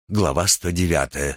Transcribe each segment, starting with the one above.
глава 109.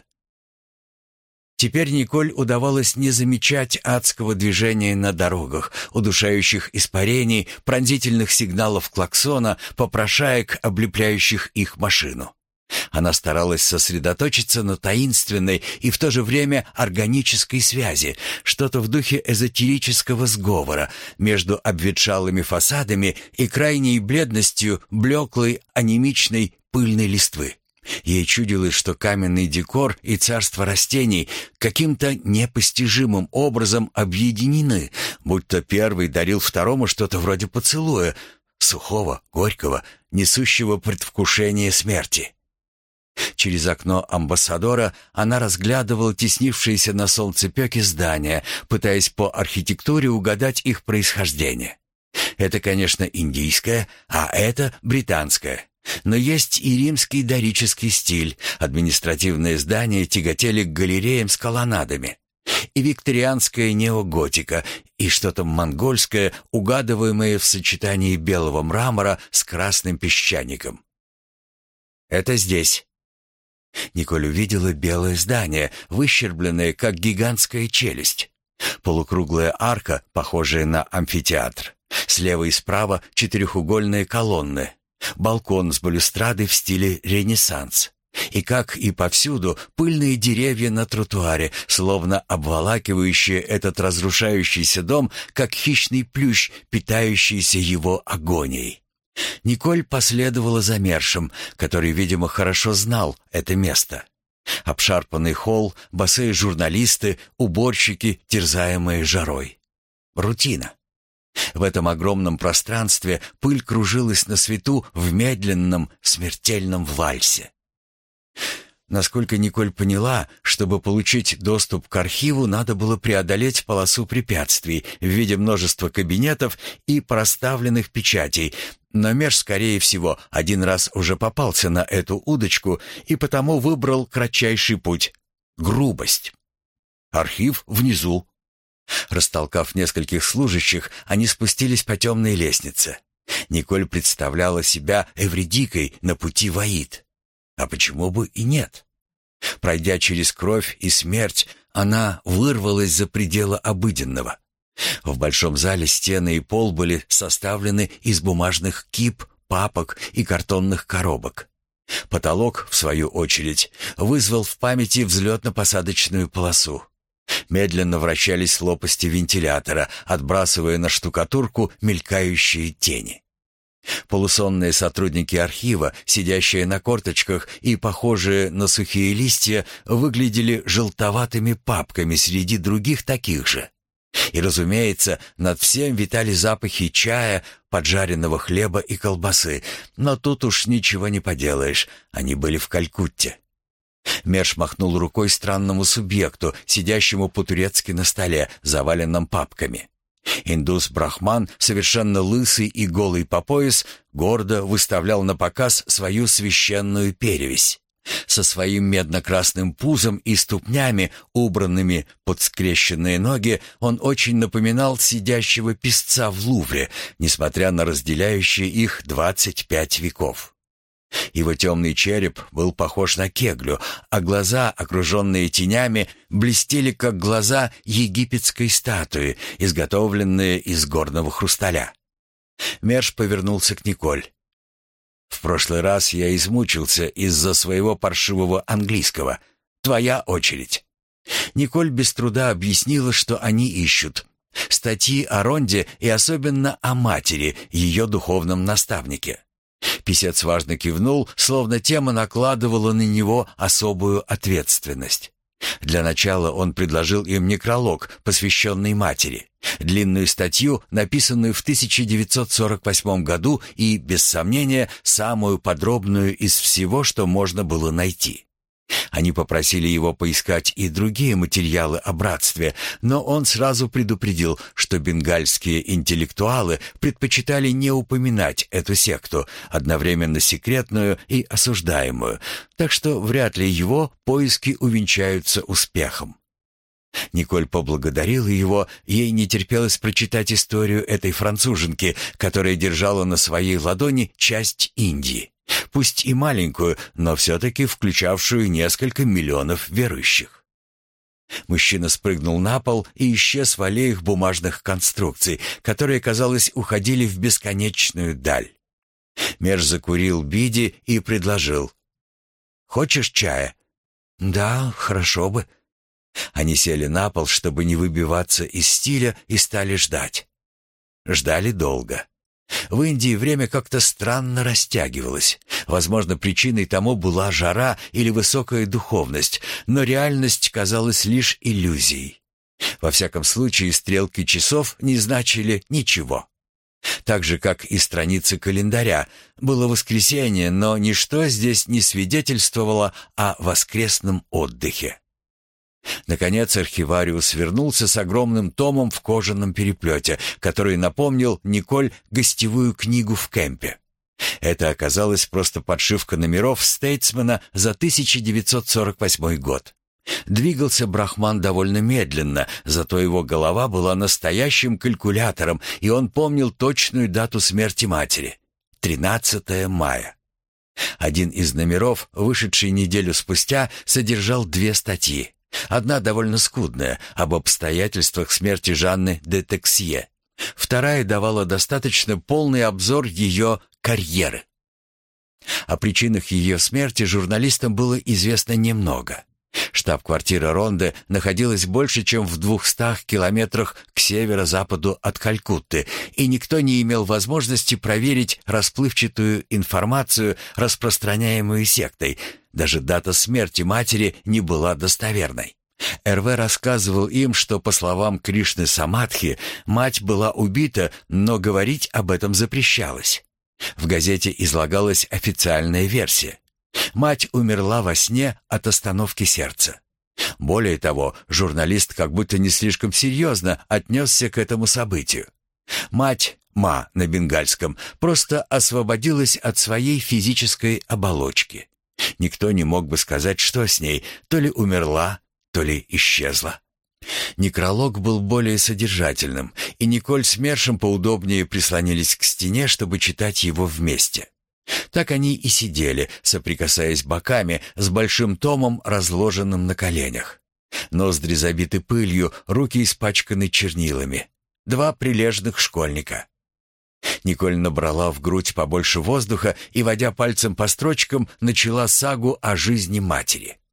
Теперь Николь удавалось не замечать адского движения на дорогах, удушающих испарений, пронзительных сигналов клаксона, попрошаек, облепляющих их машину. Она старалась сосредоточиться на таинственной и в то же время органической связи, что-то в духе эзотерического сговора между обветшалыми фасадами и крайней бледностью блеклой, анемичной, пыльной листвы. Ей чудилось, что каменный декор и царство растений каким-то непостижимым образом объединены, будто первый дарил второму что-то вроде поцелуя, сухого, горького, несущего предвкушение смерти. Через окно амбассадора она разглядывала теснившиеся на солнцепёке здания, пытаясь по архитектуре угадать их происхождение. Это, конечно, индийское, а это британское. Но есть и римский дорический стиль, административные здания тяготели к галереям с колоннадами, и викторианская неоготика, и что-то монгольское, угадываемое в сочетании белого мрамора с красным песчаником. «Это здесь». Николь увидела белое здание, выщербленное, как гигантская челюсть. Полукруглая арка, похожая на амфитеатр. Слева и справа четырехугольные колонны. Балкон с балюстрадой в стиле Ренессанс. И, как и повсюду, пыльные деревья на тротуаре, словно обволакивающие этот разрушающийся дом, как хищный плющ, питающийся его агонией. Николь последовала за Мершем, который, видимо, хорошо знал это место. Обшарпанный холл, босые журналисты, уборщики, терзаемые жарой. Рутина. В этом огромном пространстве пыль кружилась на свету в медленном, смертельном вальсе. Насколько Николь поняла, чтобы получить доступ к архиву, надо было преодолеть полосу препятствий в виде множества кабинетов и проставленных печатей, но Мерш, скорее всего, один раз уже попался на эту удочку и потому выбрал кратчайший путь — грубость. Архив внизу. Растолкав нескольких служащих, они спустились по темной лестнице. Николь представляла себя Эвридикой на пути в Аид. А почему бы и нет? Пройдя через кровь и смерть, она вырвалась за пределы обыденного. В большом зале стены и пол были составлены из бумажных кип, папок и картонных коробок. Потолок, в свою очередь, вызвал в памяти взлетно-посадочную полосу. Медленно вращались лопасти вентилятора, отбрасывая на штукатурку мелькающие тени. Полусонные сотрудники архива, сидящие на корточках и похожие на сухие листья, выглядели желтоватыми папками среди других таких же. И, разумеется, над всем витали запахи чая, поджаренного хлеба и колбасы, но тут уж ничего не поделаешь, они были в Калькутте. Мерш махнул рукой странному субъекту, сидящему по-турецки на столе, заваленном папками. Индус-брахман, совершенно лысый и голый по пояс, гордо выставлял на показ свою священную перевесь. Со своим медно-красным пузом и ступнями, убранными под скрещенные ноги, он очень напоминал сидящего писца в Лувре, несмотря на разделяющие их 25 веков. Его темный череп был похож на кеглю, а глаза, окруженные тенями, блестели, как глаза египетской статуи, изготовленные из горного хрусталя. Мерш повернулся к Николь. «В прошлый раз я измучился из-за своего паршивого английского. Твоя очередь». Николь без труда объяснила, что они ищут статьи о Ронде и особенно о матери, ее духовном наставнике. Писец важно кивнул, словно тема накладывала на него особую ответственность. Для начала он предложил им некролог, посвященный матери, длинную статью, написанную в 1948 году и, без сомнения, самую подробную из всего, что можно было найти. Они попросили его поискать и другие материалы о братстве, но он сразу предупредил, что бенгальские интеллектуалы предпочитали не упоминать эту секту, одновременно секретную и осуждаемую, так что вряд ли его поиски увенчаются успехом. Николь поблагодарила его, ей не терпелось прочитать историю этой француженки, которая держала на своей ладони часть Индии. Пусть и маленькую, но все-таки включавшую несколько миллионов верующих. Мужчина спрыгнул на пол и исчез в аллеях бумажных конструкций, которые, казалось, уходили в бесконечную даль. Мерш закурил биди и предложил: «Хочешь чая?» «Да, хорошо бы». Они сели на пол, чтобы не выбиваться из стиля, и стали ждать. Ждали долго. В Индии время как-то странно растягивалось. Возможно, причиной тому была жара или высокая духовность, но реальность казалась лишь иллюзией. Во всяком случае, стрелки часов не значили ничего. Так же, как и страницы календаря, было воскресенье, но ничто здесь не свидетельствовало о воскресном отдыхе. Наконец архивариус вернулся с огромным томом в кожаном переплете, который напомнил Николь гостевую книгу в кемпе. Это оказалась просто подшивка номеров «Стейтсмена» за 1948 год. Двигался Брахман довольно медленно, зато его голова была настоящим калькулятором, и он помнил точную дату смерти матери — 13 мая. Один из номеров, вышедший неделю спустя, содержал 2 статьи. Одна довольно скудная, об обстоятельствах смерти Жанны де Тексье. Вторая давала достаточно полный обзор ее карьеры. О причинах ее смерти журналистам было известно немного. Штаб-квартира Ронде находилась больше, чем в 200 километрах к северо-западу от Калькутты, и никто не имел возможности проверить расплывчатую информацию, распространяемую сектой. Даже дата смерти матери не была достоверной. РВ рассказывал им, что, по словам Кришны Самадхи, мать была убита, но говорить об этом запрещалось. В газете излагалась официальная версия. Мать умерла во сне от остановки сердца. Более того, журналист как будто не слишком серьезно отнесся к этому событию. Мать, ма на бенгальском, просто освободилась от своей физической оболочки. Никто не мог бы сказать, что с ней, то ли умерла, то ли исчезла. Некролог был более содержательным, и Николь с Мершем поудобнее прислонились к стене, чтобы читать его вместе. Так они и сидели, соприкасаясь боками, с большим томом, разложенным на коленях. Ноздри забиты пылью, руки испачканы чернилами. 2 прилежных школьника. Николь набрала в грудь побольше воздуха и, водя пальцем по строчкам, начала сагу о жизни матери.